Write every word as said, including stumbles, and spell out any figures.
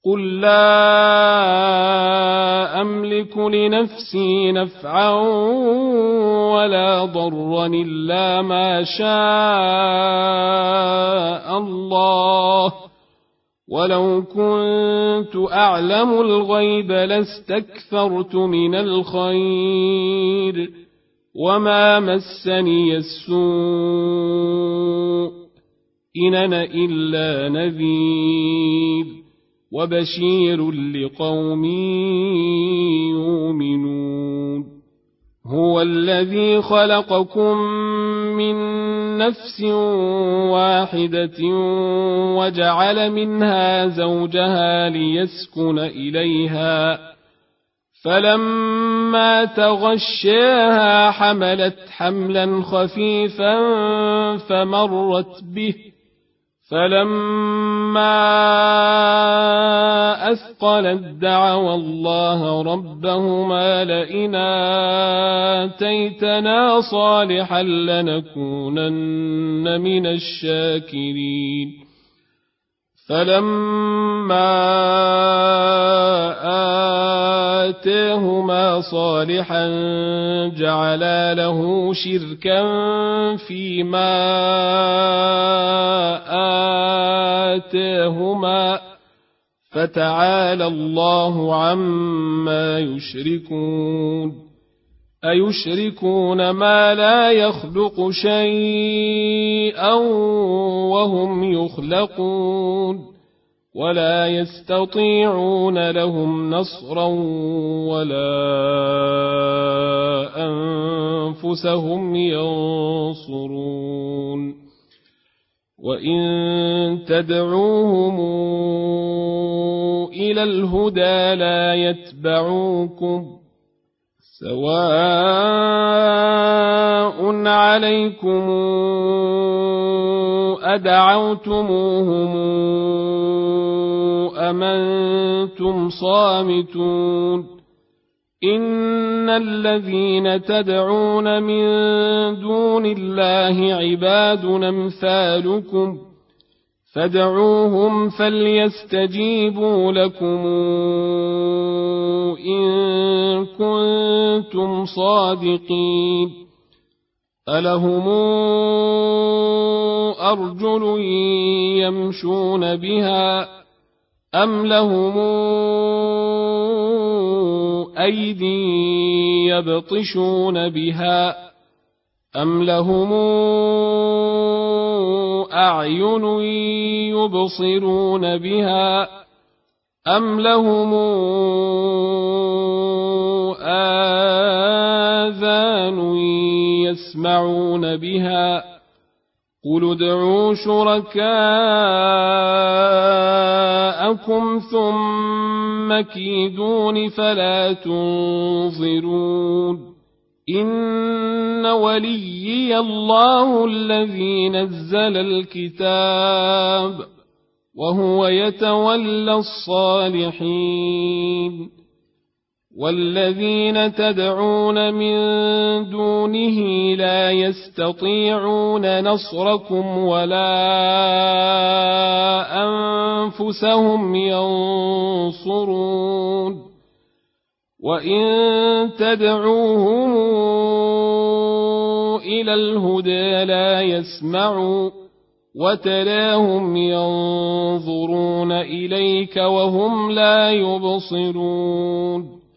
قل لا أملك لنفسي نفعا ولا ضرا إلا ما شاء الله ولو كنت أعلم الغيب لاستكثرت من الخير وما مسني السوء إن أنا إلا نذير وبشير لقوم يؤمنون هو الذي خلقكم من نفس واحدة وجعل منها زوجها ليسكن إليها فلما تغشاها حملت حملا خفيفا فمرت به فلما أثقلت دعوا الله ربهما لئن آتيتنا صالحا لنكونن من الشاكرين فلما آتاهما صالحا جعلا له شركا فيما آتاهما فتعالى الله عما يشركون أيشركون ما لا يخلق شيئا وهم يخلقون ولا يستطيعون لهم نصرا ولا أنفسهم ينصرون وإن تدعوهم إلى الهدى لا يتبعوكم سواء عليكم أدعوتموهم أم أنتم صامتون إن الذين تدعون من دون الله عباد أمثالكم فادعوهم فليستجيبوا لكم إن كنتم صادقين ألهم أرجل يمشون بها أم لهم أيدي يبطشون بها أم لهم أعين يبصرون بها أم لهم آذان يسمعون بها قل ادعوا شركاءكم ثم كيدون فلا تنظرون إن وليي الله الذي نزل الكتاب وهو يتولى الصالحين والذين تدعون من دونه لا يستطيعون نصركم ولا أنفسهم ينصرون وإن تدعوهم إلى الهدى لا يسمعوا وتراهم ينظرون إليك وهم لا يبصرون